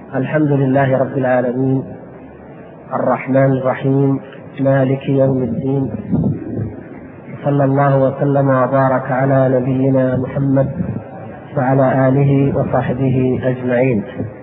الحمد لله رب العالمين الرحمن الرحيم مالك يوم الدين، صلى الله وسلم وبارك على نبينا محمد وعلى آله وصحبه أجمعين.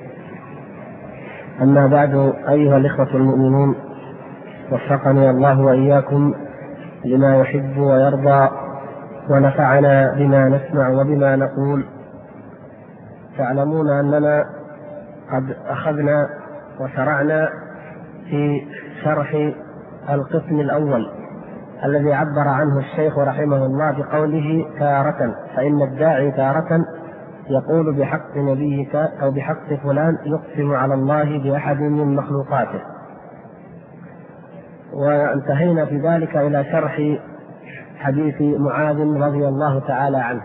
أما بعد، أيها الإخوة المؤمنون، وفقني الله وإياكم لما يحب ويرضى، ونفعنا بما نسمع وبما نقول. تعلمون أننا قد أخذنا وشرعنا في شرح القسم الأول الذي عبر عنه الشيخ رحمه الله بقوله تارة، فإن الداعي تارة يقول بحق نبيك أو بحق فلان يقسم على الله بأحد من مخلوقاته. وانتهينا في ذلك إلى شرح حديث معاذ رضي الله تعالى عنه،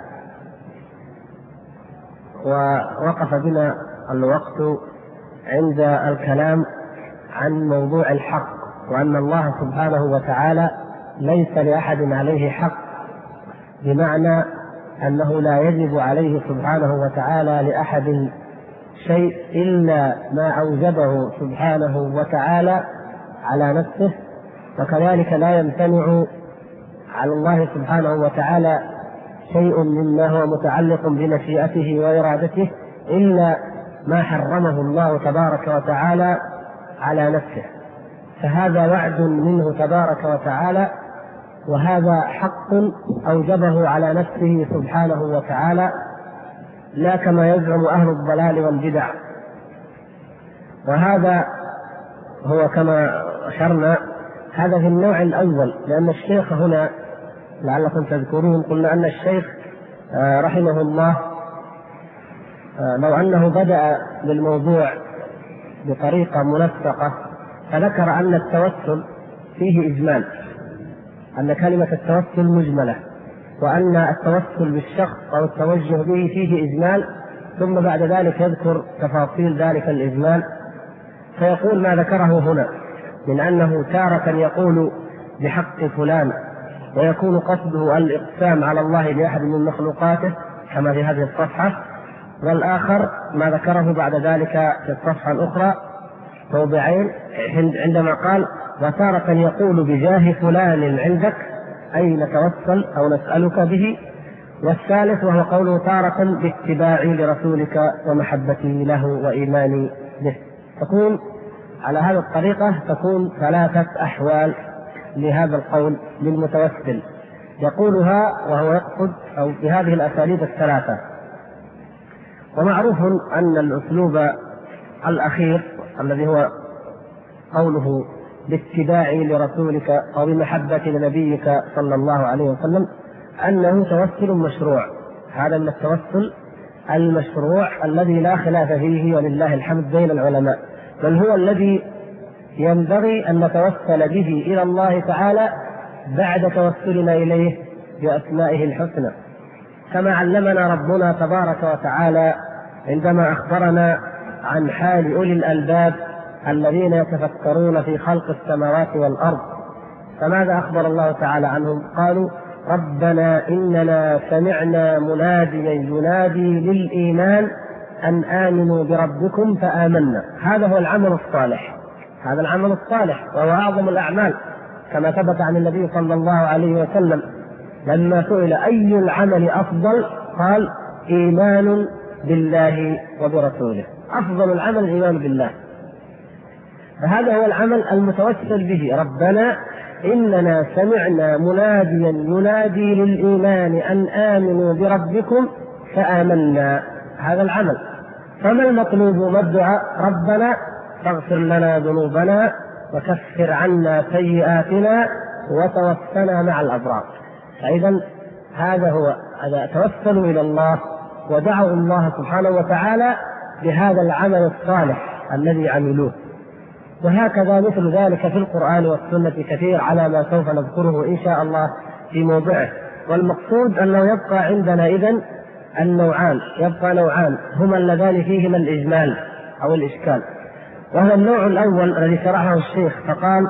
ووقف بنا الوقت عند الكلام عن موضوع الحق، وأن الله سبحانه وتعالى ليس لأحد عليه حق، بمعنى أنه لا يجب عليه سبحانه وتعالى لأحد شيء إلا ما أوجبه سبحانه وتعالى على نفسه، وكذلك لا يمتنع على الله سبحانه وتعالى شيء مما هو متعلق بمشيئته وإرادته إلا ما حرمه الله تبارك وتعالى على نفسه. فهذا وعد منه تبارك وتعالى، وهذا حق أوجبه على نفسه سبحانه وتعالى، لا كما يزعم أهل الضلال والبدع. وهذا هو كما أشرنا، هذا في النوع الأول، لأن الشيخ هنا لعلكم تذكرون قلنا أن الشيخ رحمه الله لو أنه بدأ بالموضوع بطريقة منسقة فذكر أن التوسل فيه إجمال، أن كلمة التوسل مجملة، وأن التوسل بالشخص أو التوجه به فيه إجمال، ثم بعد ذلك يذكر تفاصيل ذلك الإجمال، فيقول ما ذكره هنا من أنه تارة يقول بحق فلان ويكون قصده الإقسام على الله بأحد من مخلوقاته كما في هذه الصفحة، والآخر ما ذكره بعد ذلك في الصفحة الأخرى موضعين عندما قال وتارة يقول بجاه فلان عندك أي نتوسل أو نسألك به، والثالث وهو قوله تارة باتباعي لرسولك ومحبتي له وإيماني به. تكون على هذه الطريقة تكون ثلاثة أحوال لهذا القول للمتوسل يقولها وهو يقصد أو بهذه الأساليب الثلاثة. ومعروف أن الأسلوب الأخير الذي هو قوله باتباعي لرسولك أو بمحبة لنبيك صلى الله عليه وسلم أنه توسل مشروع. هذا من التوسل المشروع الذي لا خلاف فيه ولله الحمد بين العلماء، بل هو الذي ينبغي أن نتوسل به إلى الله تعالى بعد توسلنا إليه بأسمائه الحسنى، كما علمنا ربنا تبارك وتعالى عندما أخبرنا عن حال أولي الألباب الذين يتفكرون في خلق السماوات والأرض. فماذا أخبر الله تعالى عنهم؟ قالوا ربنا إننا سمعنا مناديا ينادي للإيمان أن آمنوا بربكم فآمنا. هذا هو العمل الصالح، هذا العمل الصالح وهو أعظم الأعمال، كما ثبت عن النبي صلى الله عليه وسلم لما سئل أي العمل أفضل قال إيمان بالله وبرسوله، أفضل العمل الإيمان بالله. فهذا هو العمل المتوسل به، ربنا إننا سمعنا مناديا ينادي للإيمان أن آمنوا بربكم فآمنا، هذا العمل. فما المطلوب ما الدعاء؟ ربنا فاغفر لنا ذنوبنا وكفر عنا سيئاتنا وتوفنا مع الأبرار. فإذا هذا هو، توسلوا إلى الله ودعوا الله سبحانه وتعالى بهذا العمل الصالح الذي عملوه. وهكذا مثل ذلك في القرآن والسنة كثير على ما سوف نذكره إن شاء الله في موضعه. والمقصود أنه يبقى عندنا إذن النوعان، يبقى نوعان هما اللذان فيهما الإجمال أو الإشكال. وهو النوع الأول الذي شرحه الشيخ فقال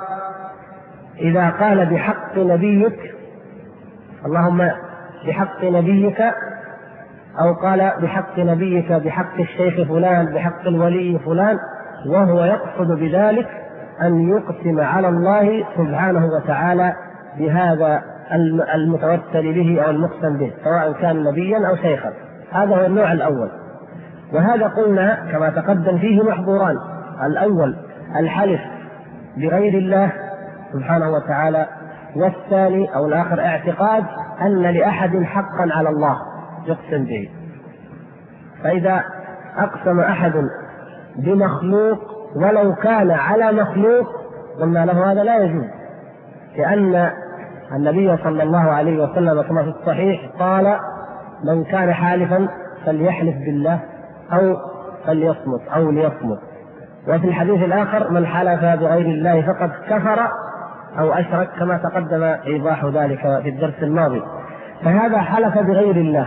إذا قال بحق نبيك، اللهم بحق نبيك أو قال بحق نبيك، بحق الشيخ فلان، بحق الولي فلان، وهو يقصد بذلك أن يقسم على الله سبحانه وتعالى بهذا المتوسل به أو المقسم به، سواء كان نبيا أو شيخا. هذا هو النوع الأول، وهذا قلنا كما تقدم فيه محظوران: الأول الحلف بغير الله سبحانه وتعالى، والثاني أو الآخر اعتقاد أن لأحد حقا على الله يقسم به. فإذا أقسم أحد بمخلوق ولو كان على مخلوق قلنا له هذا لا يجوز، لأن النبي صلى الله عليه وسلم كما في الصحيح قال: من كان حالفا فليحلف بالله أو فليصمت أو ليصمت. وفي الحديث الآخر: من حلف بغير الله فقد كفر أو أشرك، كما تقدم إيضاح ذلك في الدرس الماضي. فهذا حلف بغير الله،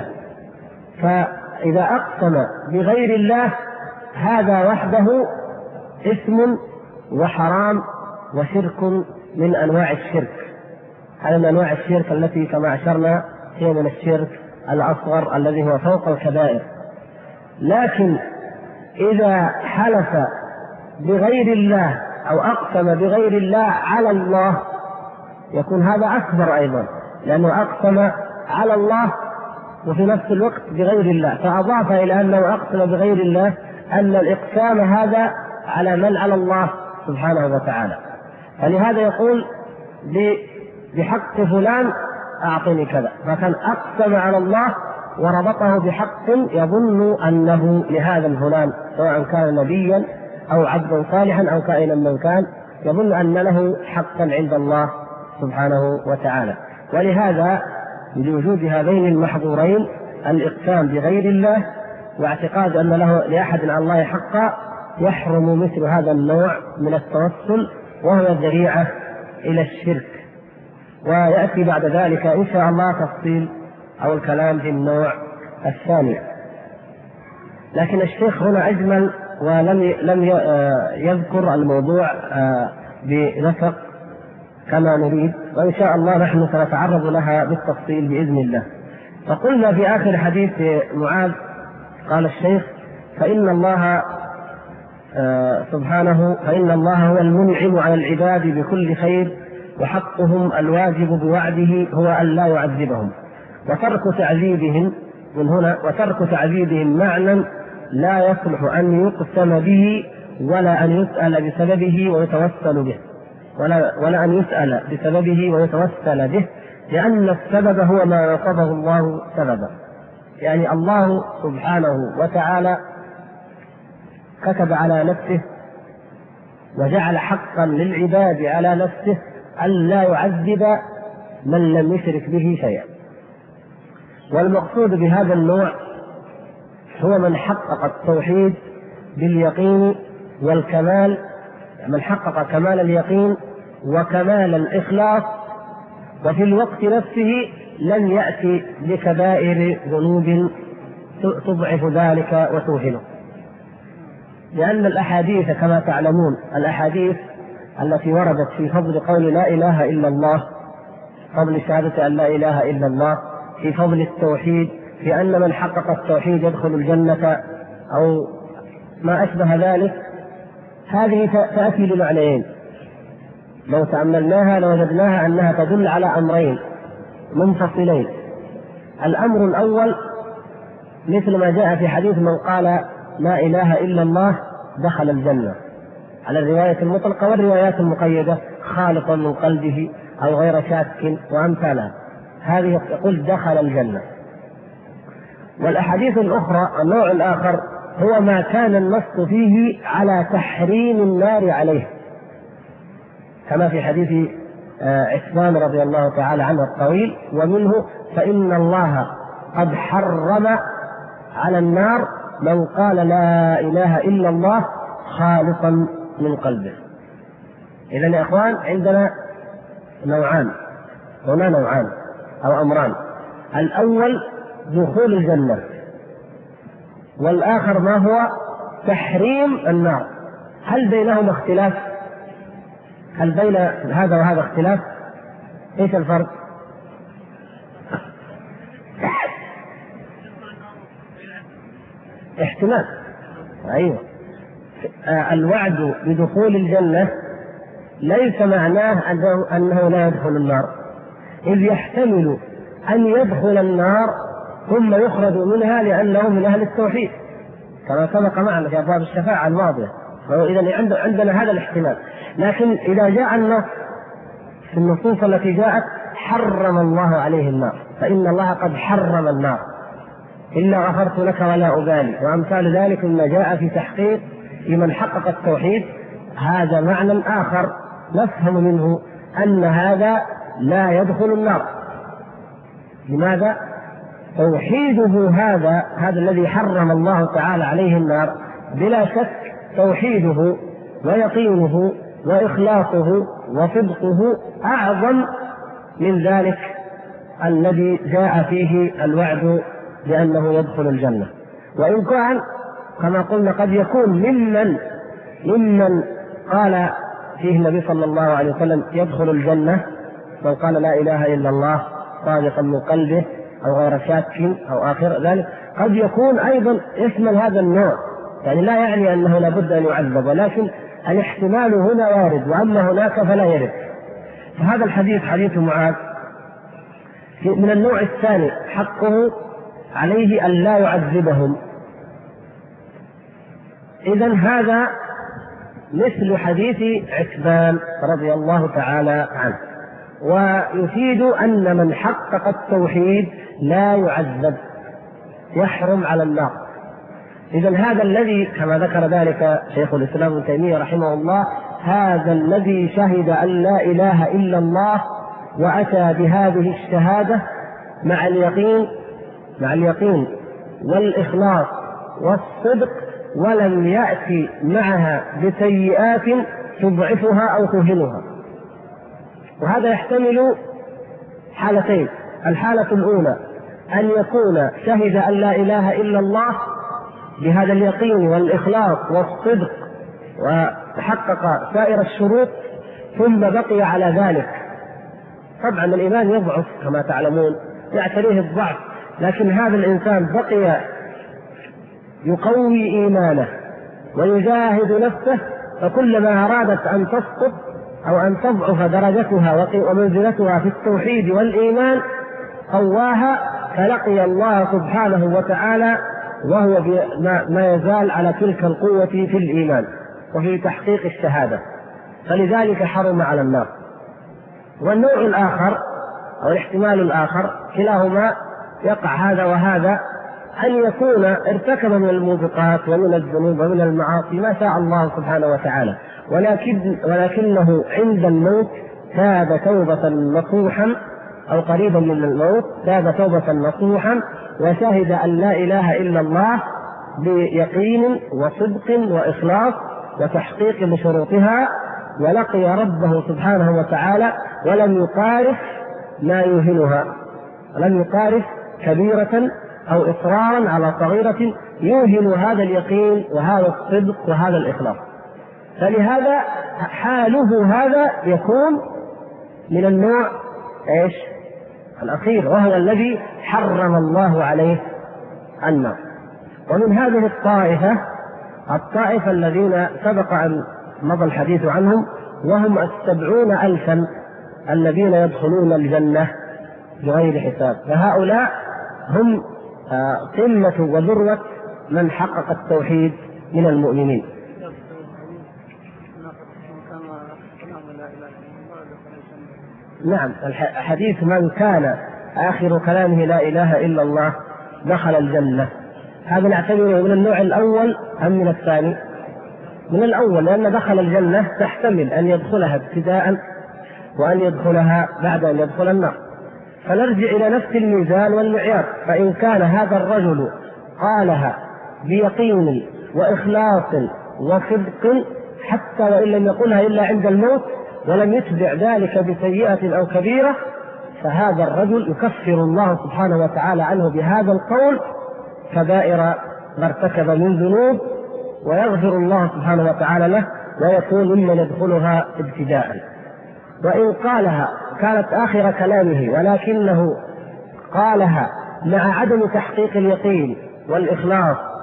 فإذا أقسم بغير الله هذا وحده إثم وحرام وشرك من أنواع الشرك. هذا من أنواع الشرك التي كما أشرنا هي من الشرك الأصغر الذي هو فوق الكبائر. لكن إذا حلف بغير الله أو أقسم بغير الله على الله يكون هذا أكبر أيضا، لأنه أقسم على الله وفي نفس الوقت بغير الله، فأضاف إلى أنه أقسم بغير الله أن الإقسام هذا على من على الله سبحانه وتعالى. فلهذا يقول: بحق فلان أعطني كذا، فكان أقسم على الله وربطه بحق يظن أنه لهذا الفلان، سواء كان نبيا أو عبدا صالحا أو كائنا من كان، يظن أن له حقا عند الله سبحانه وتعالى. ولهذا لوجود هذين المحظورين، الإقسام بغير الله واعتقاد أن له لأحد على الله حقا، يحرم مثل هذا النوع من التوسل، وهو ذريعة إلى الشرك. ويأتي بعد ذلك إن شاء الله تفصيل أو الكلام في النوع الثاني. لكن الشيخ هنا أجمل ولم يذكر الموضوع بنسق كما نريد، وإن شاء الله نحن سنتعرض لها بالتفصيل بإذن الله. فقلنا في آخر حديث معاذ قال الشيخ: فإن الله سبحانه هو المنعم على العباد بكل خير، وحقهم الواجب بوعده هو أن لا يعذبهم، وترك تعذيبهم من هنا وترك تعذيبهم معنى لا يصلح أن يقسم به ولا أن يسأل بسببه ويتوسل به، ولا أن يسأل بسببه ويتوسل به، لأن السبب هو ما نصبه الله سببا. يعني الله سبحانه وتعالى كتب على نفسه وجعل حقا للعباد على نفسه أن لا يعذب من لم يشرك به شيئا. والمقصود بهذا النوع هو من حقق التوحيد باليقين والكمال، من حقق كمال اليقين وكمال الإخلاص، وفي الوقت نفسه لن يأتي بكبائر ذنوب تضعف ذلك وتوهنه. لأن الأحاديث كما تعلمون، الأحاديث التي وردت في فضل قول لا إله إلا الله، فضل شهادة أن لا إله إلا الله، في فضل التوحيد، في أن من حقق التوحيد يدخل الجنة أو ما أشبه ذلك، هذه تأتي بمعنيين لو تأملناها لوجدناها أنها تدل على أمرين منفصلين. الأمر الأول مثل ما جاء في حديث من قال لا إله إلا الله دخل الجنة، على الرواية المطلقة والروايات المقيدة، خالصا من قلبه أو غير شاك وأمثالها، هذه يقول دخل الجنة. والأحاديث الأخرى النوع الآخر هو ما كان النص فيه على تحريم النار عليه، كما في حديث عثمان رضي الله تعالى عنه الطويل: ومنه فإن الله قد حرم على النار من قال لا إله إلا الله خالصا من قلبه. إذن يا إخوان عندنا نوعان، هنا نوعان أو أمران: الأول دخول الجنة، والآخر ما هو تحريم النار. هل بينهما اختلاف؟ هل بين هذا وهذا اختلاف؟ ايش الفرق؟ احتمال. أيوة. الوعد بدخول الجنة ليس معناه أنه لا يدخل النار، إذ يحتمل أن يدخل النار ثم يخرج منها لأنه من أهل التوحيد كما سبق معنا في أبواب الشفاعة الماضية. إذا عندنا هذا الاحتمال. لكن إذا جاء النص في النصوص التي جاءت حرم الله عليه النار، فإن الله قد حرم النار إلا غفرت لك ولا أبالي، وأمثال ذلك مما جاء في تحقيق لمن حقق التوحيد، هذا معنى آخر نفهم منه أن هذا لا يدخل النار. لماذا؟ توحيده هذا الذي حرم الله تعالى عليه النار بلا شك توحيده ويقينه وإخلاصه وصدقه أعظم من ذلك الذي جاء فيه الوعد بأنه يدخل الجنة. وإن كان كما قلنا قد يكون ممن قال فيه النبي صلى الله عليه وسلم يدخل الجنة من قال لا إله إلا الله صادقا من قلبه أو غير شاك أو آخر ذلك، قد يكون أيضا يشمل هذا النوع، يعني لا يعني أنه لابد أن يعذب، ولكن الاحتمال هنا وارد، وأما هناك فلا يرد. فهذا الحديث حديث معاذ من النوع الثاني، حقه عليه أن لا يعذبهم. إذن هذا مثل حديث عتبان رضي الله تعالى عنه، ويفيد أن من حقق التوحيد لا يعذب، يحرم على النار. إذن هذا الذي كما ذكر ذلك شيخ الإسلام ابن تيمية رحمه الله، هذا الذي شهد أن لا إله إلا الله وأتى بهذه الشهادة مع اليقين والإخلاص والصدق، ولم يأتي معها بسيئات تضعفها أو تهنها. وهذا يحتمل حالتين: الحالة الأولى أن يكون شهد أن لا إله إلا الله بهذا اليقين والإخلاص والصدق وتحقق سائر الشروط ثم بقي على ذلك. طبعا الإيمان يضعف كما تعلمون، يعتريه الضعف، لكن هذا الإنسان بقي يقوي إيمانه ويجاهد نفسه، فكلما أرادت أن تسقط أو أن تضعف درجتها ومنزلتها في التوحيد والإيمان قواها، فلقي الله سبحانه وتعالى وهو ما يزال على تلك القوة في الإيمان وفي تحقيق الشهادة، فلذلك حرم على النار. والنوع الآخر أو الاحتمال الآخر كلاهما يقع هذا وهذا، أن يكون ارتكب من الموبقات ومن الذنوب ومن المعاصي ما شاء الله سبحانه وتعالى، ولكنه عند الموت تاب توبة نصوحا أو قريبا من الموت تاب توبة نصوحا وشهد أن لا إله إلا الله بيقين وصدق وإخلاص وتحقيق لشروطها، ولقي ربه سبحانه وتعالى ولم يقارف ما يوهنها، ولم يقارف كبيرة أو إصرارا على صغيرة يوهن هذا اليقين وهذا الصدق وهذا الإخلاص. فلهذا حاله هذا يكون من النوع الأخير، وهو الذي حرم الله عليه النار. ومن هذه الطائفة الذين سبق أن مضى الحديث عنهم، وهم 70,000 الذين يدخلون الجنة بغير حساب، فهؤلاء هم قمة وذروة من حقق التوحيد من المؤمنين. نعم، الحديث من كان آخر كلامه لا إله إلا الله دخل الجنة، هذا نعتبره من النوع الأول أم من الثاني؟ من الأول، لأن دخل الجنة تحتمل أن يدخلها ابتداء وأن يدخلها بعد أن يدخل النار. فنرجع إلى نفس الميزان والمعيار، فإن كان هذا الرجل قالها بيقين وإخلاص وصدق حتى وإن لم يقلها إلا عند الموت ولم يتبع ذلك بسيئة أو كبيرة، فهذا الرجل يكفر الله سبحانه وتعالى عنه بهذا القول كبائر ما ارتكب من ذنوب، ويغفر الله سبحانه وتعالى له ويكون ممن يدخلها ابتداء. وإن قالها كانت آخر كلامه ولكنه قالها مع عدم تحقيق اليقين والإخلاص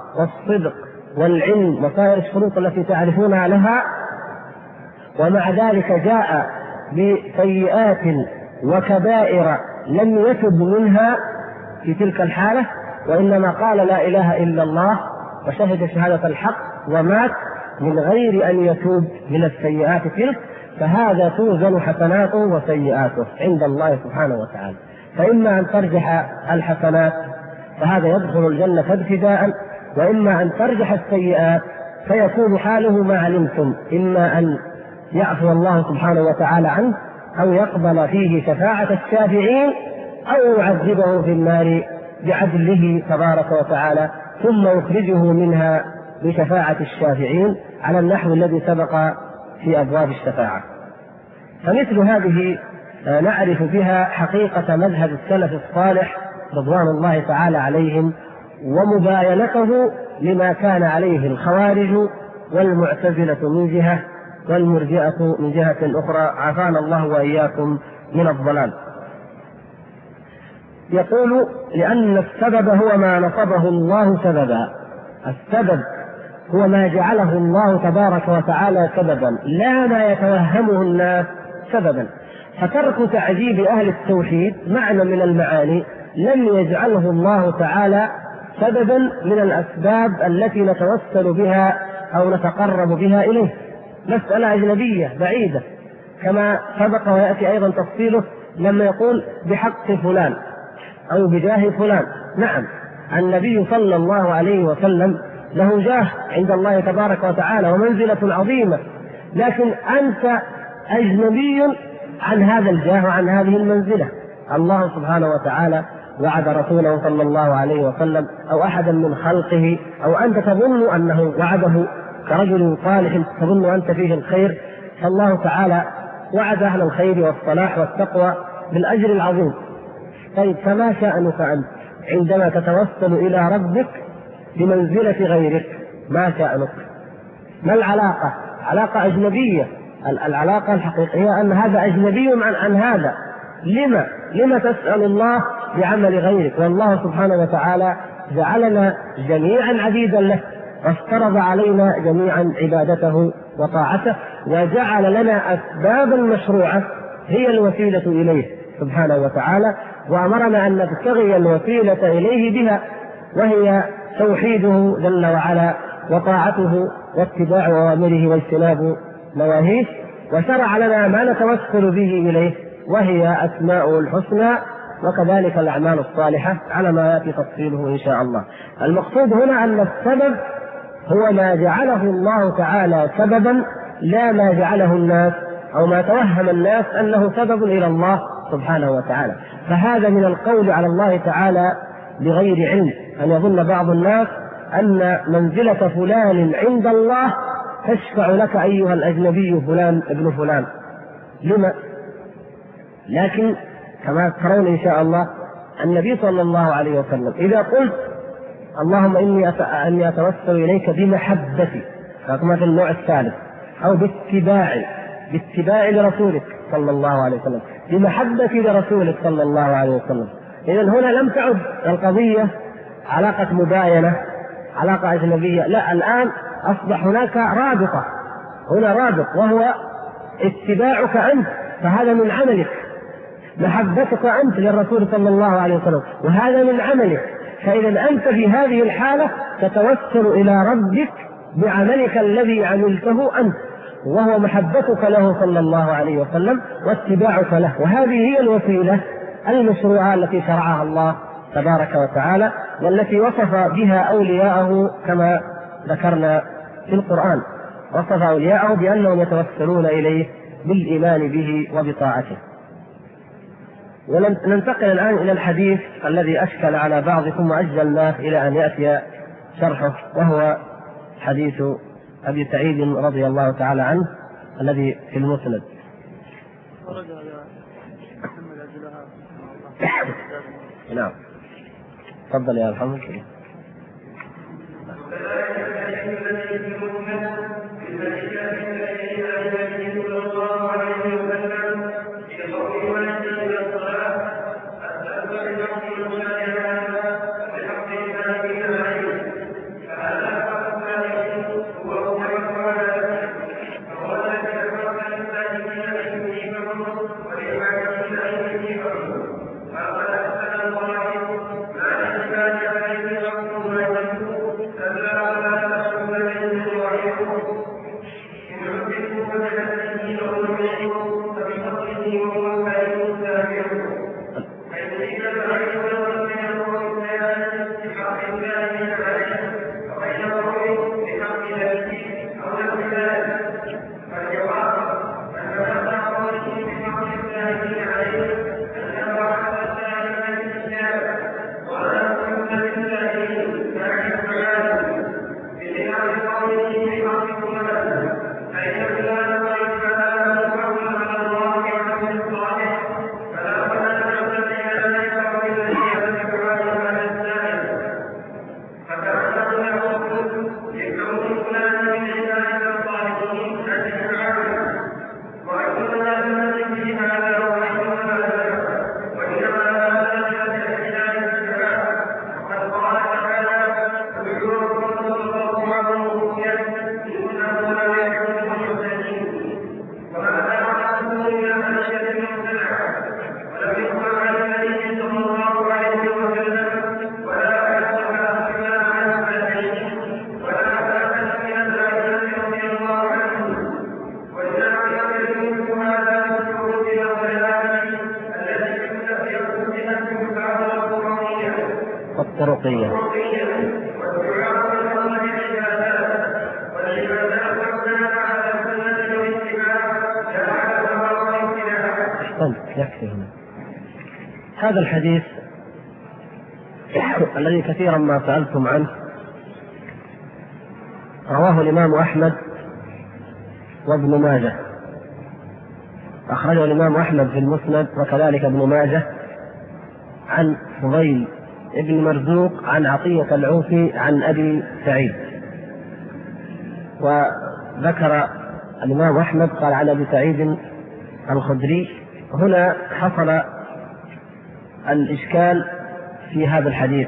والصدق والعلم وسائر الشروط التي تعرفونها لها، ومع ذلك جاء بسيئات وكبائر لم يتب منها في تلك الحالة، وإنما قال لا إله إلا الله وشهد شهادة الحق ومات من غير أن يتوب من السيئات تلك، فهذا توزن حسناته وسيئاته عند الله سبحانه وتعالى. فإما أن ترجح الحسنات فهذا يدخل الجنة ابتداء، وإما أن ترجح السيئات فيكون حاله ما علمتم، إما أن يعفو الله سبحانه وتعالى عنه أو يقبل فيه شفاعة الشافعين أو يعذبه في النار بعدله تبارك وتعالى ثم يخرجه منها بشفاعة الشافعين على النحو الذي سبق في أبواب الشفاعة. فمثل هذه نعرف بها حقيقة مذهب السلف الصالح رضوان الله تعالى عليهم ومباينته لما كان عليه الخوارج والمعتزلة من جهة والمرجئة من جهة أخرى، عافانا الله وإياكم من الضلال. يقول لأن السبب هو ما نصبه الله سببا، السبب هو ما جعله الله تبارك وتعالى سببا لا ما يتوهمه الناس سببا. فترك تعذيب أهل التوحيد معنى من المعاني لم يجعله الله تعالى سببا من الأسباب التي نتوسل بها أو نتقرب بها إليه، مسألة أجنبية بعيدة، كما سبق ويأتي أيضا تفصيله لما يقول بحق فلان أو بجاه فلان. نعم، النبي صلى الله عليه وسلم له جاه عند الله تبارك وتعالى ومنزلة عظيمة، لكن أنت أجنبي عن هذا الجاه وعن هذه المنزلة. الله سبحانه وتعالى وعد رسوله صلى الله عليه وسلم أو أحدا من خلقه، أو أنت تظن أنه وعده كرجل صالح تظن أنت فيه الخير، فالله تعالى وعد أهل الخير والصلاح والتقوى بالأجر العظيم. طيب، فما شأنك أنت عندما تتوسل إلى ربك بمنزلة غيرك؟ ما شأنك؟ ما العلاقة؟ علاقة أجنبية. العلاقة الحقيقية أن هذا أجنبي عن هذا. لما تسأل الله بعمل غيرك؟ والله سبحانه وتعالى جعلنا جميعا عبيدا له، وافترض علينا جميعا عبادته وطاعته، وجعل لنا أسبابا مشروعة هي الوسيلة إليه سبحانه وتعالى، وأمرنا أن نبتغي الوسيلة إليه بها، وهي توحيده جل وعلا وطاعته واتباع أوامره واجتناب نواهيه، وشرع لنا ما نتوسل به إليه وهي أسماءه الحسنى وكذلك الأعمال الصالحة على ما يأتي تفصيله إن شاء الله. المقصود هنا أن السبب هو ما جعله الله تعالى سببا، لا ما جعله الناس أو ما توهم الناس أنه سبب إلى الله سبحانه وتعالى. فهذا من القول على الله تعالى بغير علم، أن يظن بعض الناس أن منزلة فلان عند الله تشفع لك أيها الأجنبي فلان ابن فلان. لما؟ لكن كما ترون إن شاء الله النبي صلى الله عليه وسلم إذا قلت اللهم إني أتوسل إليك بمحبتي، كما في النوع الثالث، أو باتباعي لرسولك صلى الله عليه وسلم، بمحبتي لرسولك صلى الله عليه وسلم، إذن هنا لم تعد القضية علاقة مباينة، علاقة أجنبية، لا، الآن أصبح هناك رابطة، هنا رابط وهو اتباعك أنت، فهذا من عملك، محبتك أنت للرسول صلى الله عليه وسلم وهذا من عملك. فإذا أنت في هذه الحالة تتوسل إلى ربك بعملك الذي عملته أنت، وهو محبتك له صلى الله عليه وسلم واتباعك له، وهذه هي الوسيلة المشروعة التي شرعها الله تبارك وتعالى، والتي وصف بها أولياءه كما ذكرنا في القرآن، وصف أولياءه بأنهم يتوسلون إليه بالإيمان به وبطاعته. وننتقل الآن إلى الحديث الذي أشكل على بعضكم وأجلناه إلى أن يأتي شرحه، وهو حديث أبي سعيد رضي الله تعالى عنه الذي في المسند. نعم، تفضل يا محمد. الطرقية. يكفي هنا. هذا الحديث الذي كثيرا ما سألتم عنه رواه الإمام أحمد وابن ماجه، أخرجه الإمام أحمد في المسند وكذلك ابن ماجه عن فضيل ابن مرزوق عن عطية العوفي عن أبي سعيد. وذكر الإمام أحمد قال عن أبي سعيد الخدري. هنا حصل الإشكال في هذا الحديث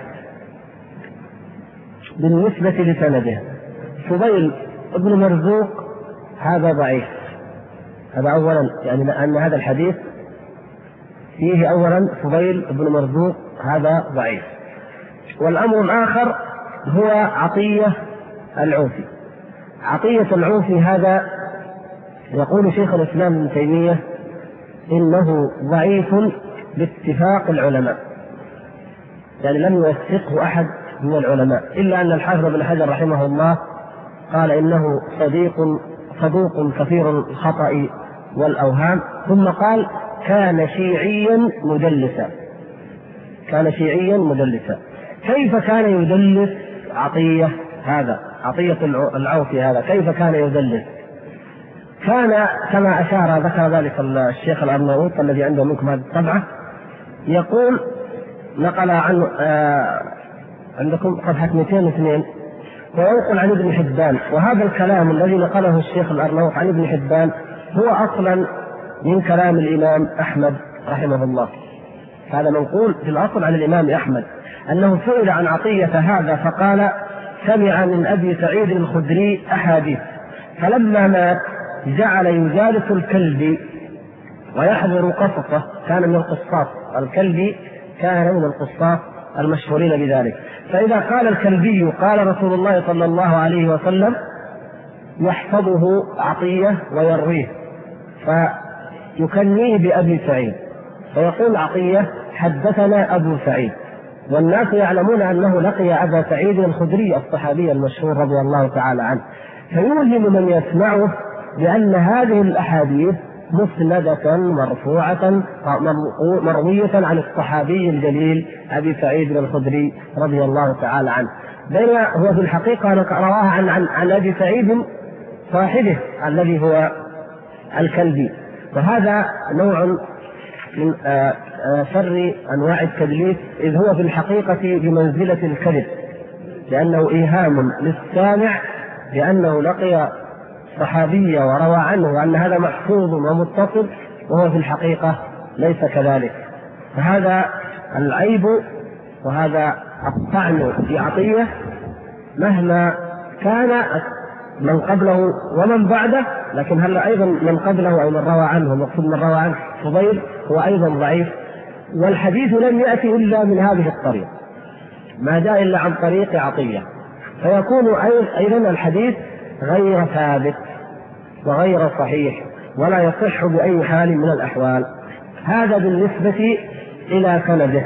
بالنسبة لسنده. فضيل ابن مرزوق هذا ضعيف، هذا أولا، يعني أن هذا الحديث فيه أولا فضيل ابن مرزوق هذا ضعيف. والأمر الآخر هو عطية العوفي. عطية العوفي هذا يقول شيخ الإسلام ابن تيمية إنه ضعيف باتفاق العلماء، يعني لم يوثقه أحد من العلماء، إلا أن الحافظ ابن حجر رحمه الله قال إنه صدوق كثير الخطأ والأوهام، ثم قال كان شيعيا مدلسا. كان شيعيا مدلسا. كيف كان يدلس عطية العوفي هذا؟ كيف كان يدلس؟ كان كما أشار ذكر ذلك الشيخ الأرناؤوط الذي عنده منكم هذه الطبعة، يقول نقل عنه عندكم صفحة 202 وينقل عن ابن حبان. وهذا الكلام الذي نقله الشيخ الأرناؤوط عن ابن حبان هو أصلا من كلام الإمام أحمد رحمه الله. هذا منقول في الأصل عن الإمام أحمد أنه سئل عن عطية هذا فقال سمع من أبي سعيد الخدري أحاديث، فلما مات جعل يجالس الكلبي ويحضر قصصه، كان من القصاص، الكلبي كان من القصاص المشهورين بذلك، فإذا قال الكلبي قال رسول الله صلى الله عليه وسلم يحفظه عطية ويرويه فيكنيه بأبي سعيد، فيقول عطية حدثنا أبو سعيد، والناس يعلمون أنه لقي أبا سعيد الخدري الصحابي المشهور رضي الله تعالى عنه، فيوهم من يسمعه بأن هذه الأحاديث مسندة مرفوعة مروية عن الصحابي الجليل أبي سعيد الخدري رضي الله تعالى عنه، بينما هو في الحقيقة رواها عن أبي سعيد صاحبه الذي هو الكلبي. وهذا نوع من شر أنواع التدليس، إذ هو في الحقيقة بمنزلة الكذب، لأنه إيهام للسامع بأنه لقي صحابية وروى عنه وأن هذا محفوظ ومتصل، وهو في الحقيقة ليس كذلك. فهذا العيب وهذا الطعن في عطية مهما كان من قبله ومن بعده، لكن هل أيضا من قبله أي من روى عنه، مقصود من روى عنه فضيل هو أيضا ضعيف. والحديث لم يأتي إلا من هذه الطريق، ما جاء إلا عن طريق عطية، فيكون أيضا الحديث غير ثابت وغير صحيح ولا يصح بأي حال من الأحوال. هذا بالنسبة إلى سنده.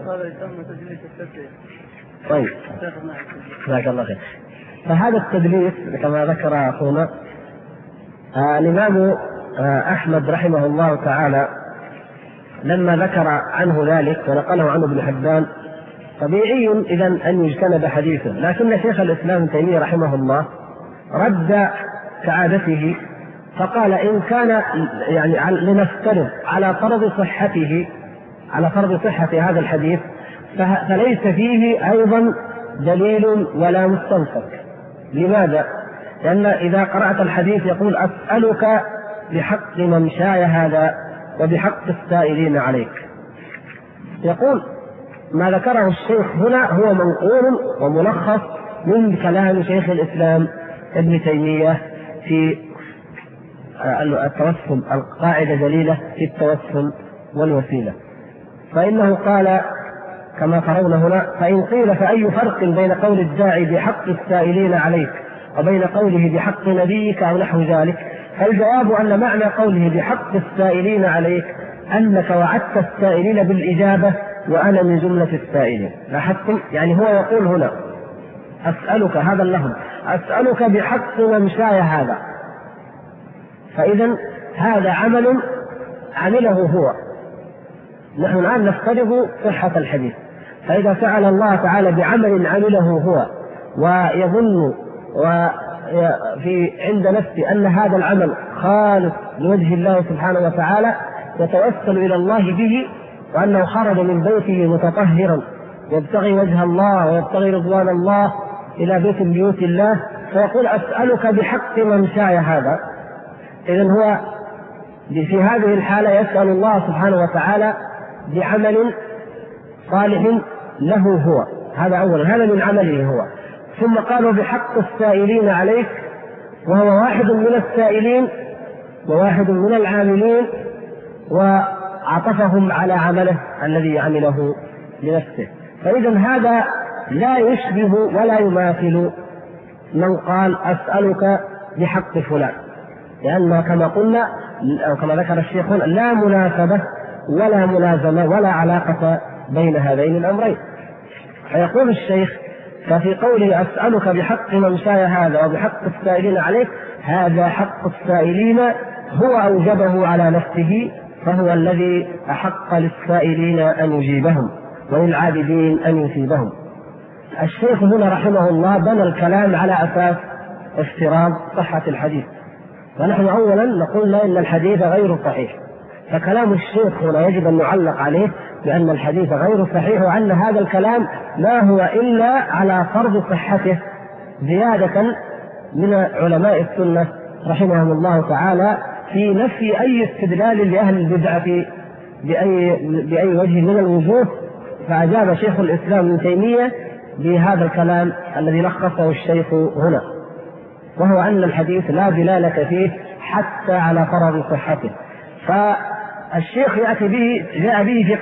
طيب جزاك الله خير. فهذا التدليس كما ذكر أخونا الإمام أحمد رحمه الله تعالى لما ذكر عنه ذلك ونقله عنه ابن حبان، طبيعي إذن أن يجتنب حديثه، لكن شيخ الإسلام ابن تيمية رحمه الله رد كعادته فقال إن كان يعني لنفترض على فرض صحة هذا الحديث فليس فيه أيضا دليل ولا مستنسك. لماذا؟ لأن إذا قرأت الحديث يقول أسألك بحق ممشاي هذا وبحق السائلين عليك، يقول ما ذكره الشيخ هنا هو منقول وملخص من كلام شيخ الإسلام ابن تيمية في التوسل، القاعدة دليلة في التوسل والوسيلة. فإنه قال كما ترون هنا: فإن قيل فأي فرق بين قول الداعي بحق السائلين عليك وبين قوله بحق نبيك أو نحو ذلك؟ فالجواب أن معنى قوله بحق السائلين عليك أنك وعدت السائلين بالإجابة وأنا من جملة السائلين. لاحظتم؟ يعني هو يقول هنا أسألك، هذا اللفظ أسألك بحق ممشاي هذا، فإذا هذا عمل عمله هو. نحن الآن نفترض صحة الحديث، فإذا سأل الله تعالى بعمل عمله هو ويظن وفي عند نفسه أن هذا العمل خالص لوجه الله سبحانه وتعالى يتوسل إلى الله به، وأنه خرج من بيته متطهرا يبتغي وجه الله ويبتغي رضوان الله إلى بيت من بيوت الله، فيقول أسألك بحق ممشاي هذا. إذن هو في هذه الحالة يسأل الله سبحانه وتعالى بعمل صالح له هو، هذا أولا، هذا من عمله هو. ثم قالوا بحق السائلين عليك، وهو واحد من السائلين وواحد من العاملين، وعطفهم على عمله الذي عمله لنفسه. فإذا هذا لا يشبه ولا يماثل من قال أسألك بحق فلان، لأن كما قلنا أو كما ذكر الشيخ لا مناسبة ولا ملازمة ولا علاقة بين هذين الأمرين. فيقول الشيخ: ففي قوله أسألك بحق ممشاي هذا وبحق السائلين عليك، هذا حق السائلين هو أوجبه على نفسه، فهو الذي أحق للسائلين أن يجيبهم وللعابدين أن يثيبهم. الشيخ هنا رحمه الله بنى الكلام على أساس افتراض صحة الحديث، ونحن أولا نقول إن الحديث غير صحيح، فكلام الشيخ هنا يجب أن نعلق عليه بأن الحديث غير صحيح، وأن هذا الكلام لا هو إلا على فرض صحته زيادة من علماء السنة رحمهم الله تعالى في نفي أي استدلال لأهل البدعة بأي وجه من الوجوه. فأجاب شيخ الإسلام ابن تيمية بهذا الكلام الذي لخصه الشيخ هنا، وهو أن الحديث لا دلالة فيه حتى على فرض صحته. فالشيخ جاء به في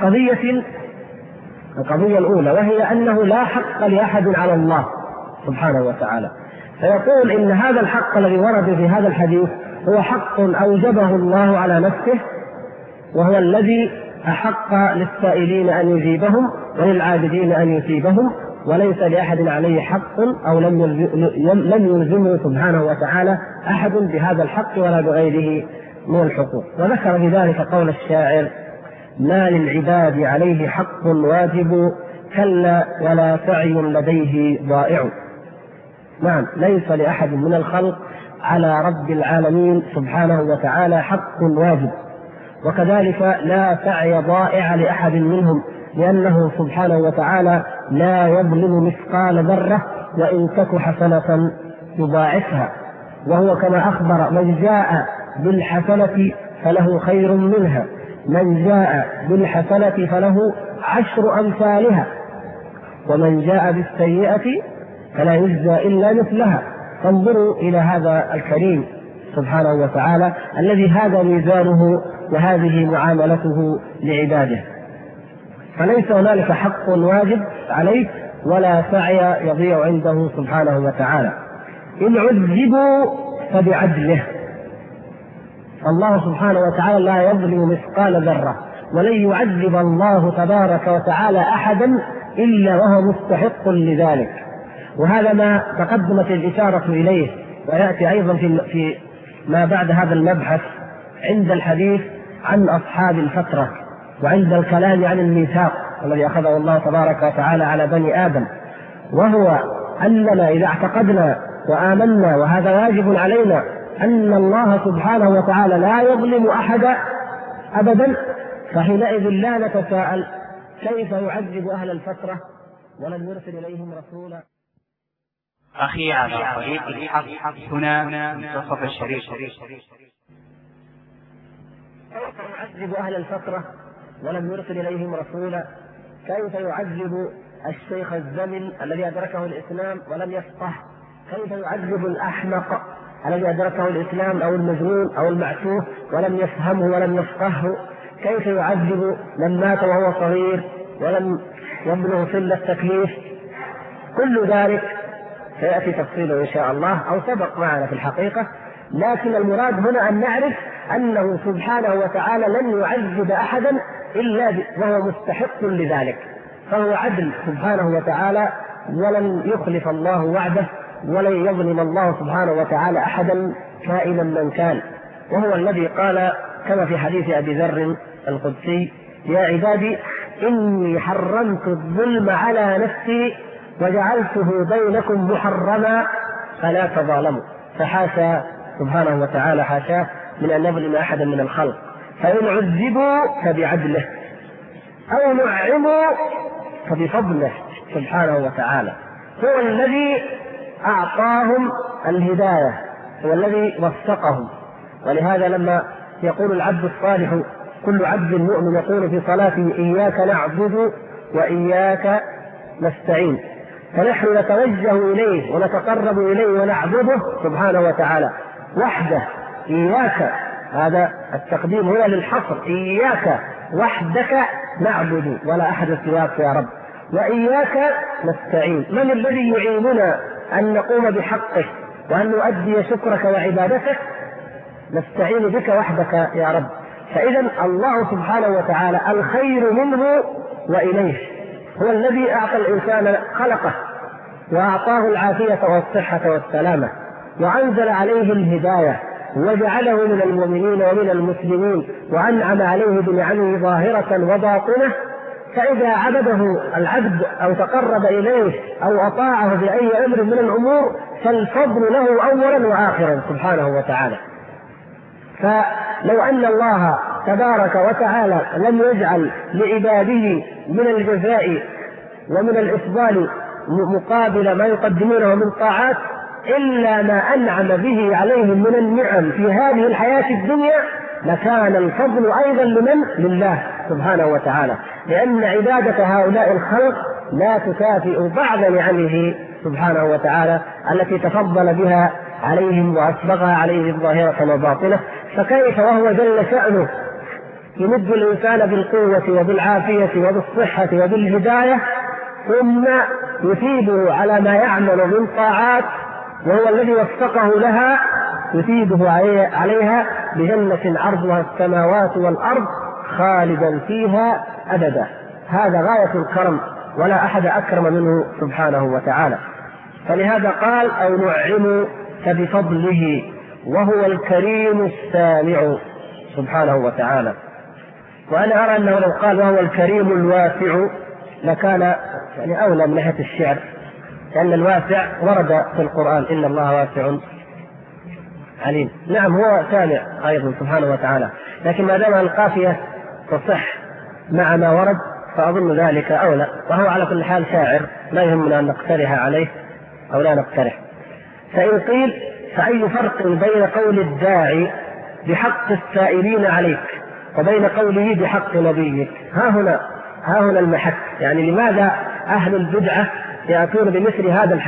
القضية الأولى، وهي أنه لا حق لأحد على الله سبحانه وتعالى، فيقول إن هذا الحق الذي ورد في هذا الحديث هو حق أوجبه الله على نفسه، وهو الذي أحق للسائلين أن يجيبهم وللعابدين أن يثيبهم، وليس لأحد عليه حق أو لم يلزمه سبحانه وتعالى أحد بهذا الحق ولا بغيره من الحقوق. وذكر في ذلك قول الشاعر: ما للعباد عليه حق واجب كلا ولا سعي لديه ضائع. نعم، ليس لأحد من الخلق على رب العالمين سبحانه وتعالى حق واجب، وكذلك لا سعي ضائع لأحد منهم، لأنه سبحانه وتعالى لا يظلم مثقال ذرة وإن تك حسنة يضاعفها، وهو كما أخبر: من جاء بالحسنة فله خير منها، من جاء بالحسنة فله 10 أمثالها، ومن جاء بالسيئة فلا يجزى إلا مثلها. فانظروا إلى هذا الكريم سبحانه وتعالى الذي هذا ميزانه وهذه معاملته لعباده، فليس هنالك حق واجب عليه ولا سعي يضيع عنده سبحانه وتعالى. إن عذبوا فبعدله، الله سبحانه وتعالى لا يظلم مثقال ذرة، ولن يعذب الله تبارك وتعالى أحدا إلا وهو مستحق لذلك. وهذا ما تقدمت الإشارة إليه، ويأتي أيضا في ما بعد هذا المبحث عند الحديث عن أصحاب الفترة وعند الكلام عن الميثاق الذي أخذه الله تبارك وتعالى على بني آدم، وهو أننا إذا اعتقدنا وآمنا وهذا واجب علينا أن الله سبحانه وتعالى لا يظلم أحدا أبدا، فحينئذ لا نتساءل كيف يعذب أهل الفترة ولم يرسل إليهم رسولا. أخي على طريق الحق هنا منتصف الشريف. كيف يعذب أهل الفترة ولم يرسل إليهم رسولا؟ كيف يعذب الشيخ الزمن الذي أدركه الإسلام ولم يفقه؟ كيف يعذب الأحمق الذي أدركه الإسلام أو المجنون أو المعتوه ولم يفهمه ولم يفقهه؟ كيف يعذب من مات وهو صغير ولم يبلغ سن التكليف؟ كل ذلك سيأتي تفصيله إن شاء الله أو سبق معنا في الحقيقة، لكن المراد هنا أن نعرف أنه سبحانه وتعالى لن يعذب أحدا إلا وهو مستحق لذلك، فهو عدل سبحانه وتعالى ولن يخلف الله وعده ولن يظلم الله سبحانه وتعالى أحدا كائنا من كان. وهو الذي قال كما في حديث أبي ذر القدسي: يا عبادي إني حرمت الظلم على نفسي وجعلته بينكم محرما فلا تظالموا. فحاشا سبحانه وتعالى، حاشاه من أن يظلم أحدا من الخلق. فإن عذبوا فبعدله أو نعموا فبفضله سبحانه وتعالى. هو الذي أعطاهم الهداية، هو الذي وفقهم. ولهذا لما يقول العبد الصالح كل عبد مؤمن يقول في صلاته: إياك نعبد وإياك نستعين، فنحن نتوجه إليه ونتقرب إليه ونعبده سبحانه وتعالى وحده. إياك، هذا التقديم هنا للحصر، إياك وحدك نعبد ولا أحد سواك يا رب، وإياك نستعين. من الذي يعيننا أن نقوم بحقه وأن نؤدي شكرك وعبادتك؟ نستعين بك وحدك يا رب. فإذا الله سبحانه وتعالى الخير منه وإليه، هو الذي أعطى الإنسان خلقه وأعطاه العافية والصحة والسلامة وأنزل عليه الهداية وجعله من المؤمنين ومن المسلمين وأنعم عليه بنعمه ظاهرة وباطنة. فإذا عبده العبد أو تقرب إليه أو أطاعه بأي أمر من الأمور فالفضل له أولا وآخرا سبحانه وتعالى. فلو أن الله تبارك وتعالى لم يجعل لعباده من الجزاء ومن الإفضال مقابل ما يقدمونه من طاعات إلا ما أنعم به عليهم من النعم في هذه الحياة الدنيا، لكان الفضل أيضا لمن؟ لله سبحانه وتعالى، لأن عبادة هؤلاء الخلق لا تكافئ بعض نعمه سبحانه وتعالى التي تفضل بها عليهم وأسبغها عليهم ظاهرة وباطنة. فكيف وهو جل شأنه يمد الإنسان بالقوة وبالعافية وبالصحة وبالهداية ثم يثيبه على ما يعمل من طاعات، وهو الذي وفقه لها، يثيبه عليها بجنة عرضها السماوات والأرض خالدا فيها أبدا. هذا غاية الكرم ولا أحد أكرم منه سبحانه وتعالى. فلهذا قال: أو نعم فبفضله وهو الكريم السامع سبحانه وتعالى. وأنا أرى أنه لو قال وهو الكريم الواسع لكان يعني أولى من ناحية الشعر، لأن الواسع ورد في القرآن: إن الله واسع عليم. نعم هو سامع أيضا سبحانه وتعالى، لكن ما دام القافية تصح مع ما ورد فأظن ذلك أولى. وهو على كل حال شاعر لا يهمنا أن نقترح عليه أو لا نقترح. فإن قيل: فأي فرق بين قول الداعي بحق السائلين عليك وبين قوله بحق نبيك؟ ها هنا المحك. يعني لماذا أهل البدعة يأتون بمثل هذا الحديث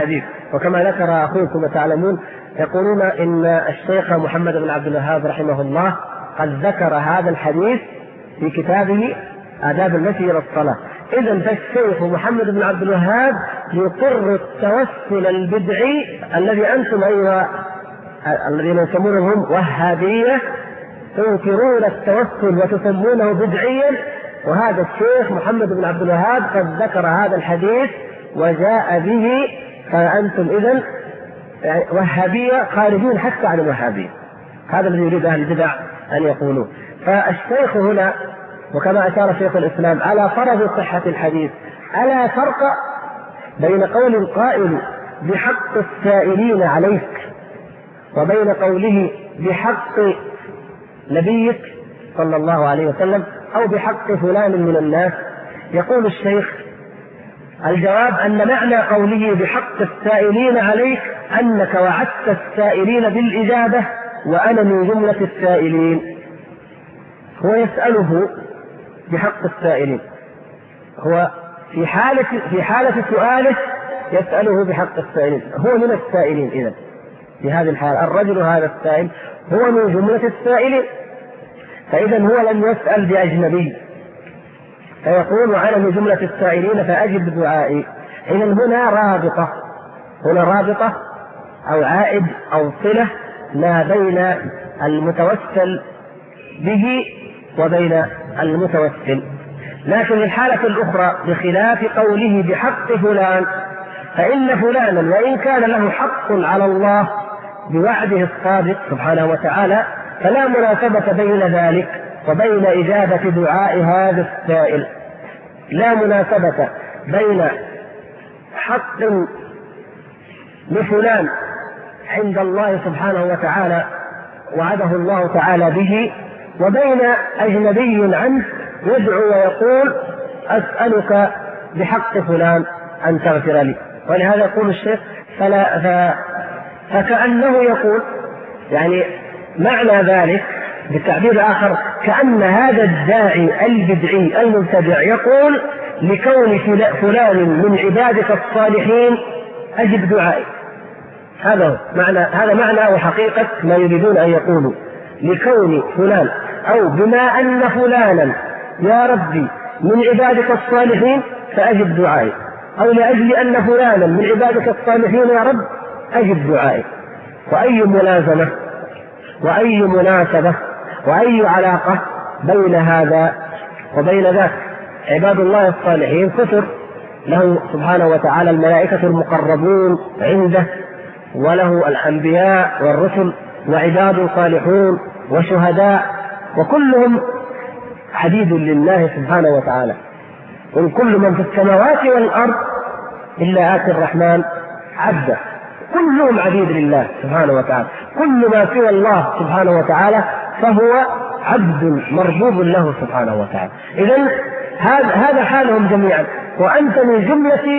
وكما ذكر أخوكم تعلمون يقولون إن الشيخ محمد بن عبد الوهاب رحمه الله قد ذكر هذا الحديث في كتابه آداب المشي إلى الصلاة. إذن فالشيخ محمد بن عبد الوهاب يقر التوسل البدعي الذي أنتم أيها الذين يسمونهم وهابية تنكرون التوسل وتسمونه بدعيا، وهذا الشيخ محمد بن عبد الوهاب قد ذكر هذا الحديث وجاء به، فأنتم إذن وهابية خارجين حتى عن الوهابية. هذا الذي يريد أهل البدع أن يقولوا. فالشيخ هنا وكما أشار شيخ الإسلام على فرض صحة الحديث، ألا فرق بين قول القائل بحق السائلين عليك وبين قوله بحق نبيك صلى الله عليه وسلم أو بحق فلان من الناس؟ يقول الشيخ الجواب أن معنى قوله بحق السائلين عليك أنك وعدت السائلين بالإجابة وأنا من جملة السائلين. هو يسأله بحق السائلين، هو في حالة سؤاله يسأله بحق السائلين، هو من السائلين. إذن في هذه الحالة الرجل هذا السائل هو من جملة السائلين، فإذا هو لم يسأل بأجنبي فيقول أنا من جملة السائلين فأجب دعائي. إذن هنا رابطة أو عائد أو صلة ما بين المتوسل به وبين المتوسل. لكن الحالة الأخرى بخلاف قوله بحق فلان، فإن فلانا وإن كان له حق على الله بوعده الصادق سبحانه وتعالى فلا مناسبة بين ذلك وبين إجابة دعاء هذا السائل، لا مناسبة بين حق لفلان عند الله سبحانه وتعالى وعده الله تعالى به وبين أجنبي عنه يدعو ويقول أسألك بحق فلان أن تغفر لي. ولهذا يقول الشيخ فكأنه يقول يعني معنى ذلك بتعبير آخر كأن هذا الداعي البدعي المبتدع يقول لكون فلان من عبادك الصالحين أجب دعائي. هذا معنى وحقيقة ما يريدون أن يقولوا، لكون فلان أو بما أن فلانا يا ربي من عبادك الصالحين فأجب دعائي، أو لأجل أن فلانا من عبادك الصالحين يا رب أجب دعائي. وأي ملازمة وأي مناسبة وأي علاقة بين هذا وبين ذاك؟ عباد الله الصالحين كثر، له سبحانه وتعالى الملائكة المقربون عنده، وله الأنبياء والرسل وعباد صالحون وشهداء، وكلهم عبيد لله سبحانه وتعالى. إن كل من في السماوات والأرض إلا آتي الرحمن عبدا، كلهم عبيد لله سبحانه وتعالى. كل ما سوى الله سبحانه وتعالى فهو عبد مربوب له سبحانه وتعالى. إذن هذا حالهم جميعا، وأنت من جملة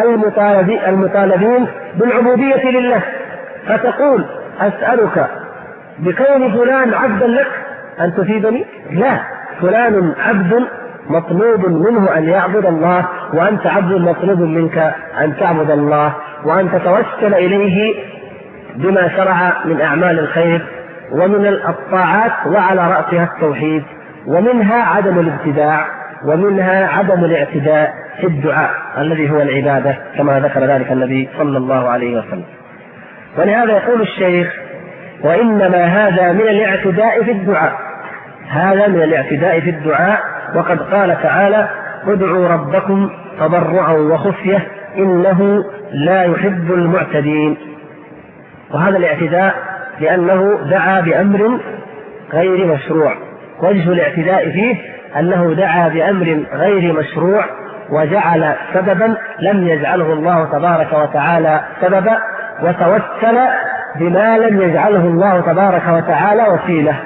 المطالبين بالعبودية لله، فتقول أسألك بكون فلان عبدا لك أن تفيدني؟ لا، فلان عبد مطلوب منه أن يعبد الله، وأنت عبد مطلوب منك أن تعبد الله وأن تتوسل إليه بما شرع من أعمال الخير ومن الطاعات، وعلى رأسها التوحيد، ومنها عدم الابتداع، ومنها عدم الاعتداء في الدعاء الذي هو العبادة كما ذكر ذلك النبي صلى الله عليه وسلم. ولهذا يقول الشيخ وإنما هذا من الاعتداء في الدعاء، هذا من الاعتداء في الدعاء. وقد قال تعالى ادعوا ربكم تضرعا وخفية إنه لا يحب المعتدين. وهذا الاعتداء لأنه دعا بأمر غير مشروع، وجه الاعتداء فيه أنه دعا بأمر غير مشروع وجعل سببا لم يجعله الله تبارك وتعالى سببا، وتوسل بما لم يجعله الله تبارك وتعالى وسيلة.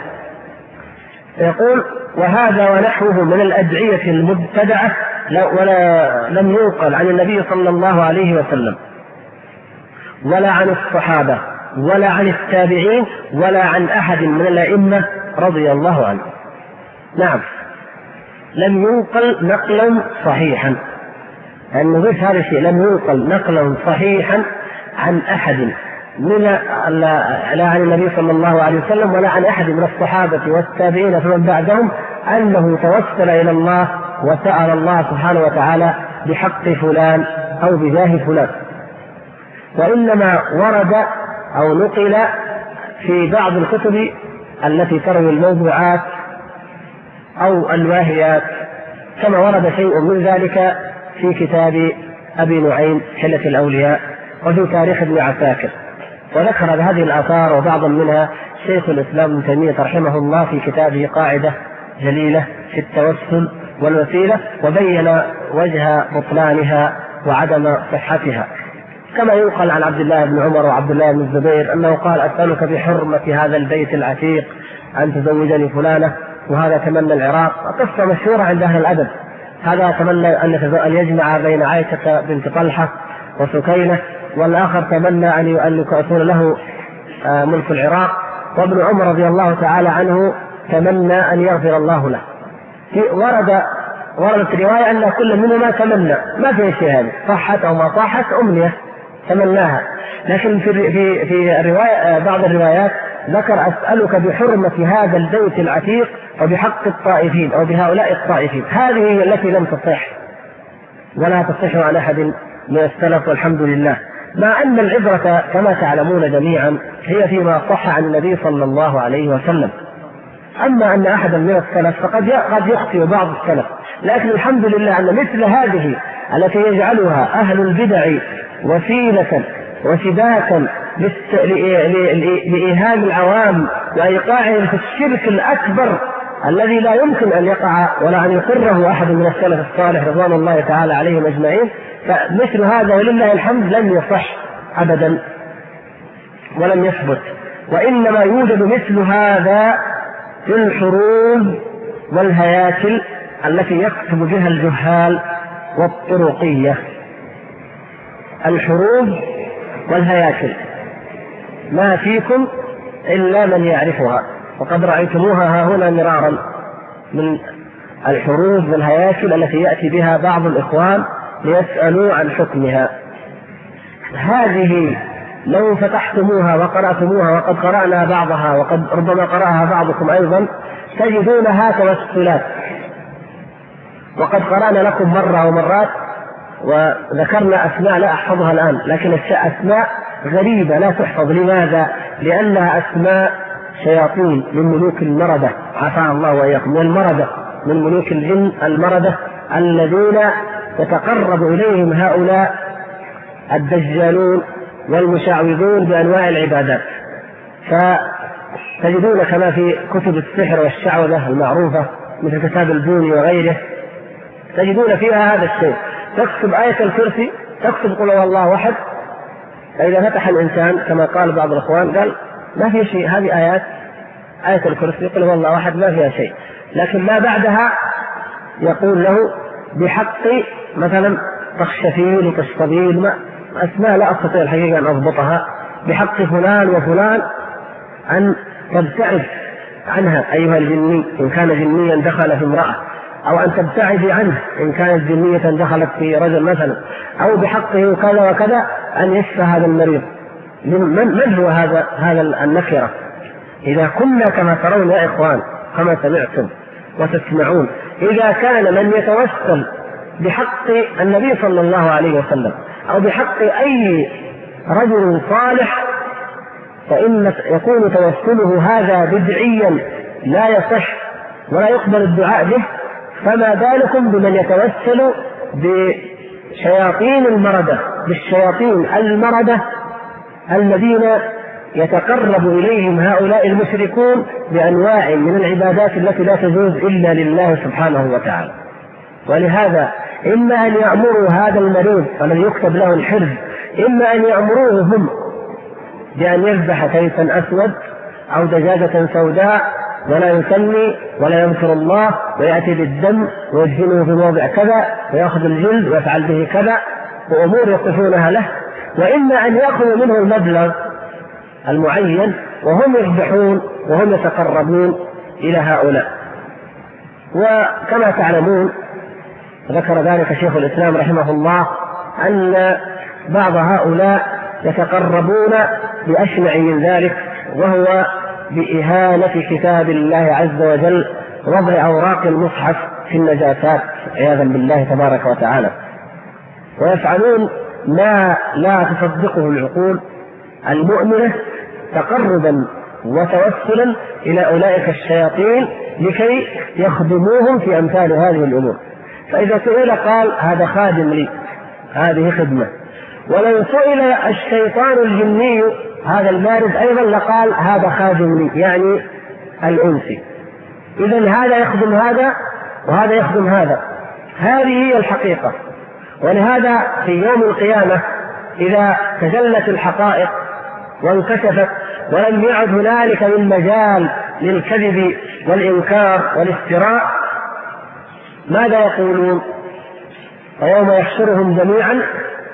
يقول وهذا ونحوه من الأدعية المبتدعة لم ينقل عن النبي صلى الله عليه وسلم ولا عن الصحابة ولا عن التابعين ولا عن أحد من الأئمة رضي الله عنه. نعم، لم ينقل نقلا صحيحا، أن نضيف هذا الشيء، لم ينقل نقلا صحيحا عن أحد لا عن النبي صلى الله عليه وسلم ولا عن أحد من الصحابة والتابعين فمن بعدهم أنه توسل إلى الله وسأل الله سبحانه وتعالى بحق فلان أو بجاه فلان، وإنما ورد أو نقل في بعض الكتب التي تروي الموضوعات أو الواهيات، كما ورد شيء من ذلك في كتاب أبي نعيم حلة الأولياء وفي تاريخ ابن عساكر، وذكر هذه الآثار وبعضا منها شيخ الإسلام ابن تيمية رحمه الله في كتابه قاعدة جليلة في التوسل والوسيلة، وبين وجه بطلانها وعدم صحتها، كما ينقل عن عبد الله بن عمر وعبد الله بن الزبير أنه قال: أسألك بحرمة هذا البيت العتيق أن تزوجني فلانة، وهذا تمنى العراق. قصة مشهورة عند أهل الأدب. هذا تمنى أن يجمع بين عائشة بنت طلحة وسكينة، والآخر تمنى أن يكون له ملك العراق، وابن عمر رضي الله تعالى عنه تمنى أن يغفر الله له. وردت رواية أن كل منهما تمنى، ما في شيء، هذا صحت أو ما صحت أمنية تمناها. لكن في الرواية بعض الروايات ذكر: أسألك بحرمة هذا البيت العتيق وبحق الطائفين أو بهؤلاء الطائفين. هذه هي التي لم تصح ولا تصح عن أحد من السلف، والحمد لله. مع أن العبرة كما تعلمون جميعا هي فيما صح عن النبي صلى الله عليه وسلم. أما أن أحدا من السلف فقد يخطئ بعض السلف، لكن الحمد لله أن مثل هذه التي يجعلها أهل البدع وسيلة وسباكا لإيهام العوام وإيقاعهم في الشرك الأكبر الذي لا يمكن أن يقع ولا أن يقره أحد من السلف الصالح رضوان الله تعالى عليهم أجمعين، فمثل هذا ولله الحمد لم يصح أبدا ولم يثبت. وإنما يوجد مثل هذا في الحروب والهياكل التي يكتب بها الجهال والطرقية. الحروب والهياكل ما فيكم إلا من يعرفها، وقد رأيتموها ها هنا مرارا من الحروب والهياكل التي يأتي بها بعض الإخوان ليسألوا عن حكمها. هذه لو فتحتموها وقرأتموها، وقد قرأنا بعضها وقد ربما قرأها بعضكم أيضا، تجدونها توسلات. وقد قرأنا لكم مرة ومرات وذكرنا أسماء لا أحفظها الآن، لكن أسماء غريبة لا تحفظ. لماذا؟ لأنها أسماء شياطين من ملوك المردة، عافانا الله وإياكم، والمردة من ملوك الجن المردة الذين يتقرب إليهم هؤلاء الدجالون والمشعوذون بأنواع العبادات. فتجدون كما في كتب السحر والشعوذة المعروفة مثل كتاب البوني وغيره، تجدون فيها هذا الشيء. تكتب آية الكرسي، تكتب قل هو الله أحد، فإذا فتح الإنسان كما قال بعض الإخوان قال ما في شيء، هذه آية الكرسي قل هو الله أحد ما فيها شيء، لكن ما بعدها يقول له بحق مثلا تخشفين وتشطبين، أسماء لا أستطيع الحقيقة أن أضبطها، بحق فلان وفلان أن تبتعد عنها أيها الجني إن كان جنيا دخل في امرأة، أو أن تبتعدي عنه إن كانت جنية دخلت في رجل مثلا، أو بحقه كذا وكذا أن يشفى هذا المريض. من هو هذا النكرة؟ إذا كنا كما ترون يا إخوان كما سمعتم وتسمعون، إذا كان من يتوسل بحق النبي صلى الله عليه وسلم أو بحق أي رجل صالح فإن يكون توسله هذا بدعيا لا يصح ولا يقبل الدعاء به، فما بالكم بمن يتوسل بشياطين المردة، بالشياطين المردة الذين يتقرب إليهم هؤلاء المشركون بأنواع من العبادات التي لا تجوز إلا لله سبحانه وتعالى. ولهذا إما أن يأمروا هذا المريض الذي يكتب له الحرز، إما أن يأمروه هم بأن يذبح كيفا أسود أو دجاجة سوداء ولا يسمي ولا يذكر الله، ويأتي بالدم ويدفنه في موضع كذا ويأخذ الجلد ويفعل به كذا، وأمور يصفونها له، وإما أن يأخذوا منه المبلغ المعين وهم يذبحون وهم يتقربون إلى هؤلاء. وكما تعلمون ذكر ذلك شيخ الإسلام رحمه الله أن بعض هؤلاء يتقربون بأشنع من ذلك، وهو بإهانة كتاب الله عز وجل، وضع أوراق المصحف في النجاسات عياذا بالله تبارك وتعالى، ويفعلون ما لا تصدقه العقول المؤمنة تقربا وتوسلا إلى أولئك الشياطين لكي يخدموهم في أمثال هذه الأمور. فإذا سئل قال هذا خادم لي، هذه خدمة. ولو سئل الشيطان الجني هذا المارد أيضا لقال هذا خادم لي، يعني الأنسي. إذن هذا يخدم هذا وهذا يخدم هذا، هذه هي الحقيقة. ولهذا في يوم القيامة إذا تجلت الحقائق وانكشفت ولم يعد هنالك من مجال للكذب والإنكار والافتراء، ماذا يقولون؟ ويوم يحشرهم جميعا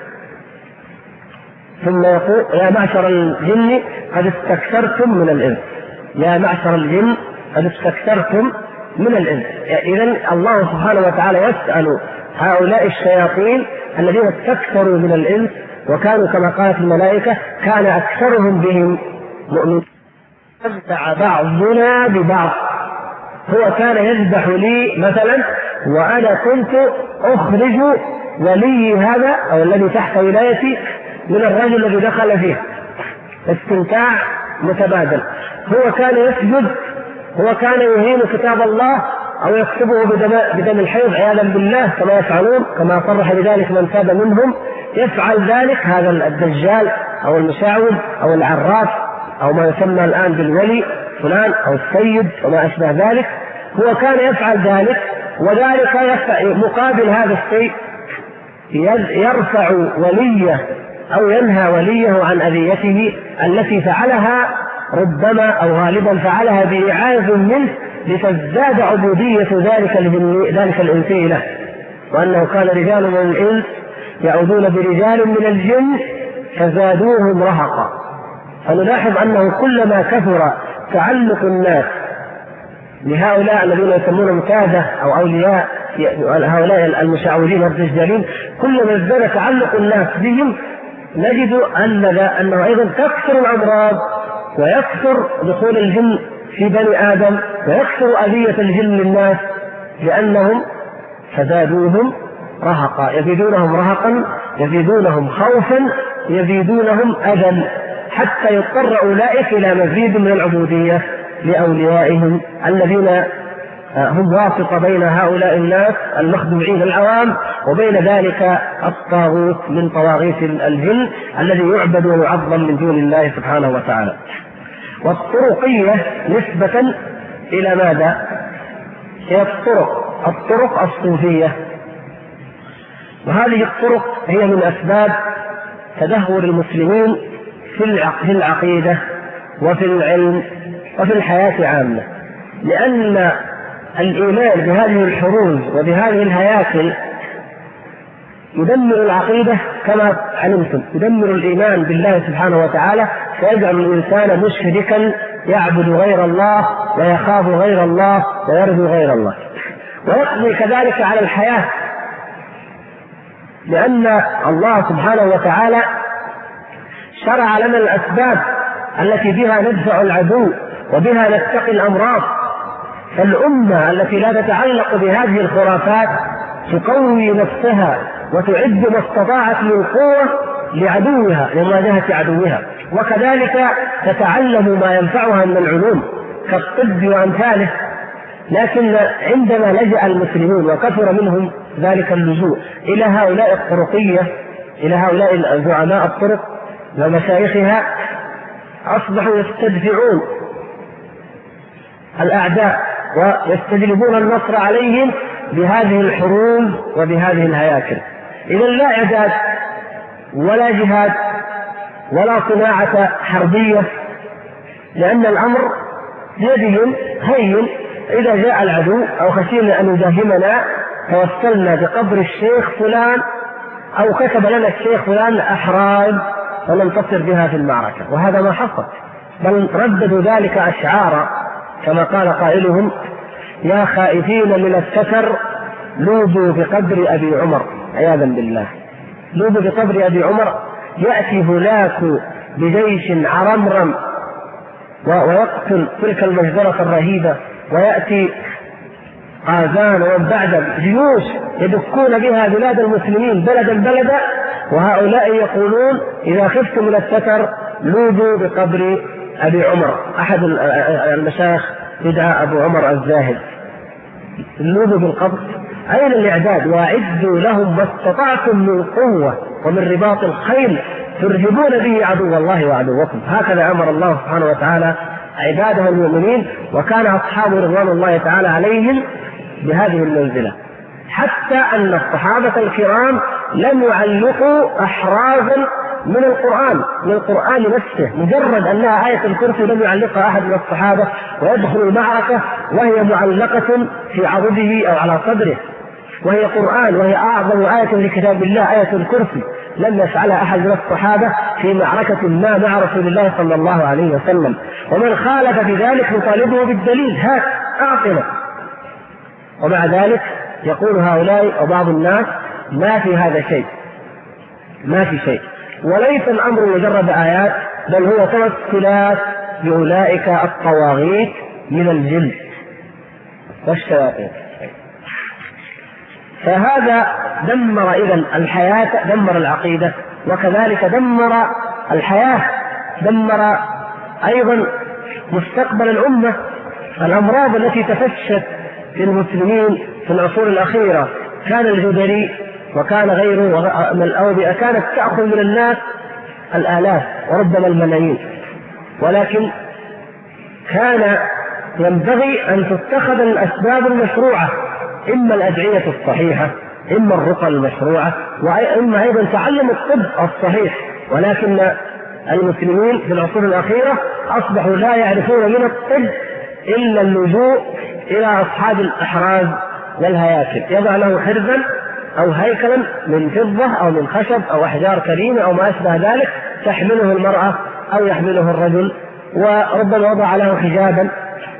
ثم يقول يا معشر الجن قد استكثرتم من الإنس، يا معشر الجن قد استكثرتم من الإنس. إذن الله سبحانه وتعالى يسأل هؤلاء الشياطين الذين استكثروا من الإنس وكانوا كما قالت الملائكة كان أكثرهم بهم مؤمنين. يذبح بعضنا ببعض، هو كان يذبح لي مثلا وأنا كنت أخرج ولي هذا أو الذي تحت ولايتي من الرجل الذي دخل فيه، استمتاع متبادل. هو كان يسجد، هو كان يهين كتاب الله أو يكتبه بدم الحيض عياذا بالله كما يفعلون، كما صرح بذلك من تاب منهم. يفعل ذلك هذا الدجال أو المشعوذ أو العراف أو ما يسمى الآن بالولي فلان أو السيد وما أشبه ذلك، هو كان يفعل ذلك. وذلك مقابل هذا الشيء يرفع وليه أو ينهى وليه عن أذيته التي فعلها ربما أو غالبا فعلها بإعاز منه لتزداد عبودية ذلك الإنسي له، وأنه كان رجال من الإنس يعودون برجال من الجن فزادوهم رهقا. فنلاحظ أنه كلما كثر تعلق الناس لهؤلاء الذين يسمونهم كاذة أو أولياء هؤلاء المشعوذين والدجالين، كلما ازداد تعلق الناس بهم نجد أنه أيضا تكثر الأمراض ويكثر دخول الجن في بني آدم ويكثر أذية الجن للناس، لأنهم فزادوهم رهقا، يزيدونهم رهقا، يزيدونهم خوفا، يزيدونهم أذى، حتى يضطر أولئك إلى مزيد من العبودية لأوليائهم الذين هم واسطة بين هؤلاء الناس المخدوعين العوام وبين ذلك الطاغوت من طواغيت الجن الذي يعبد ويعظم من دون الله سبحانه وتعالى. والطرقية نسبة إلى ماذا؟ هي الطرق الصوفية، وهذه الطرق هي من أسباب تدهور المسلمين في العقيدة وفي العلم وفي الحياة عامة، لأن الإيمان بهذه الحروز وبهذه الهياكل يدمر العقيدة كما علمتم، يدمر الإيمان بالله سبحانه وتعالى، فيجعل الإنسان مشركا يعبد غير الله ويخاف غير الله ويرجو غير الله، ويقضي كذلك على الحياة، لأن الله سبحانه وتعالى شرع لنا الأسباب التي بها ندفع العدو وبها نتقي الأمراض. فالأمة التي لا تتعلق بهذه الخرافات تقوي نفسها وتعد ما استطاعت من قوة لعدوها لمواجهة عدوها، وكذلك تتعلم ما ينفعها من العلوم كالطب وأمثاله. لكن عندما لجأ المسلمون وكثر منهم ذلك اللجوء إلى هؤلاء الطرقية، إلى هؤلاء زعماء الطرق ومشايخها، أصبحوا يستدفعون الأعداء ويستجلبون النصر عليهم بهذه الحروب وبهذه الهياكل. إذا لا إعداد ولا جهاد ولا صناعة حربية، لأن الأمر بيدهم هين. إذا جاء العدو أو خشينا أن يداهمنا توسلنا بقبر الشيخ فلان أو كتب لنا الشيخ فلان أحراز وننتصر بها في المعركة، وهذا ما حصل، بل رددوا ذلك أشعارا كما قال قائلهم: يا خائفين من الستر لوذوا بقبر أبي عمر، عياذا بالله. لوذوا بقبر أبي عمر يأتي هلاك بجيش عرمرم ويقتل تلك المجزرة الرهيبة، ويأتي آذان ومن بعد جيوش يدكون بها بلاد المسلمين بلدا بلدا، وهؤلاء يقولون إذا خفتم من الستر لوذوا بقبر أبي عمر. أحد المشايخ يدعى أبو عمر الزاهد. لوذوا بالقبر. أين الإعداد؟ وأعدوا لهم ما استطعتم من قوة ومن رباط الخيل ترهبون به عدو الله وعدوكم. هكذا أمر الله سبحانه وتعالى عباده المؤمنين، وكان أصحاب رضوان الله تعالى عليهم بهذه المنزلة، حتى أن الصحابة الكرام لم يعلقوا أحرازا من القرآن نفسه، مجرد أنها آية الكرسي لم يعلقها أحد من الصحابة ويدخل المعركة وهي معلقة في عضده أو على صدره، وهي قرآن، وهي أعظم آية لكتاب الله آية الكرسي، لم يفعلها أحد من الصحابة في معركة ما مع رسول الله صلى الله عليه وسلم. ومن خالف في ذلك نطالبه بالدليل، هات أعطنا. ومع ذلك يقول هؤلاء وبعض الناس ما في هذا شيء، ما في شيء، وليس الأمر مجرد آيات، بل هو توسلات بأولئك الطواغيت من الجن والشياطين. فهذا دمر إذن الحياة، دمر العقيدة، وكذلك دمر الحياة، دمر أيضا مستقبل الأمة. الأمراض التي تفشت في المسلمين في العصور الأخيرة، كان الجدري وكان غيره من الأوبئة كانت تأخذ من الناس الآلاف وربما الملايين، ولكن كان ينبغي أن تتخذ الأسباب المشروعة، إما الأدعية الصحيحة، إما الرقى المشروعة، وإما أيضا تعلم الطب الصحيح. ولكن المسلمين في العصور الأخيرة أصبحوا لا يعرفون من الطب إلا اللجوء إلى أصحاب الأحراز والهياكل، يضع له حرزا أو هيكلا من فضة أو من خشب أو أحجار كريمة أو ما أشبه ذلك، تحمله المرأة أو يحمله الرجل، وربما وضع له حجابا.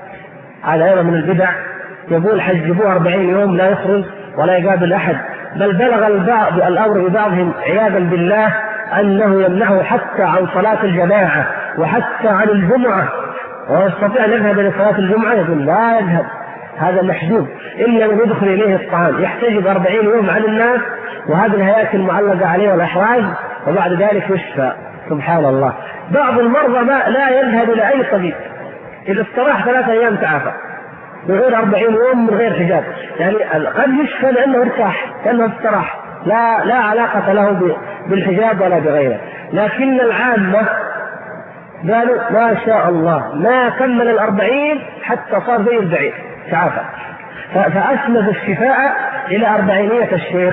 على هذا من البدع، يقول حجبوه 40 يوم لا يخرج ولا يقابل أحد، بل بلغ الأمر ببعضهم عياذا بالله أنه يمنعه حتى عن صلاة الجماعة وحتى عن الجمعة، ويستطيع أن يذهب إلى صلاة الجمعة يقول لا يذهب، هذا محجوب إلا أن يدخل إليه الطعام، يحتجب 40 يوم عن الناس، وهذه الهياكل معلقة عليه والأحراز، وبعد ذلك يشفى. سبحان الله. بعض المرضى لا يذهب إلى أي طبيب، إذا استراح 3 أيام تعافى، يعود 40 يوم من غير حجاب، يعني قد يشفى لأنه ارتاح، لأنه استراح، لا علاقة له بالحجاب ولا بغيره. لكن العامة قالوا ما شاء الله ما كمل 40 حتى صار زي البعير تعافى، فأسند الشفاء إلى 40 الشيخ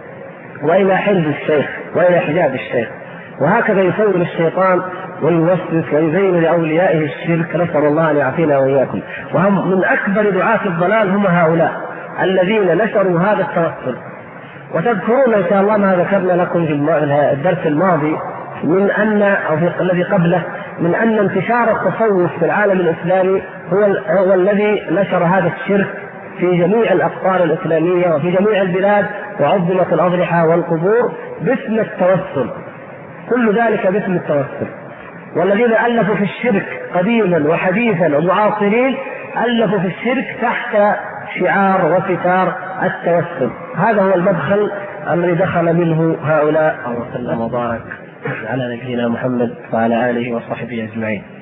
وإلى حرز الشيخ وإلى حجاب الشيخ. وهكذا يسول الشيطان ويوسوس ويزين لأوليائه الشرك، نسأل الله أن يعافينا وإياكم. وهم من أكبر دعاة الضلال هم هؤلاء الذين نشروا هذا التوسل. وتذكرون إن شاء الله ما ذكرنا لكم في الدرس الماضي من أن أو في الذي قبله من أن انتشار التصوف في العالم الإسلامي هو الذي نشر هذا الشرك في جميع الأقطار الإسلامية وفي جميع البلاد، وعظمت الأضرحة والقبور باسم التوسل، كل ذلك باسم التوسل. والذين ألفوا في الشرك قديما وحديثا ومعاصرين ألفوا في الشرك تحت شعار وستار التوسل. هذا هو المدخل الذي دخل منه هؤلاء. وسلم وبارك على نبينا محمد وعلى آله وصحبه أجمعين.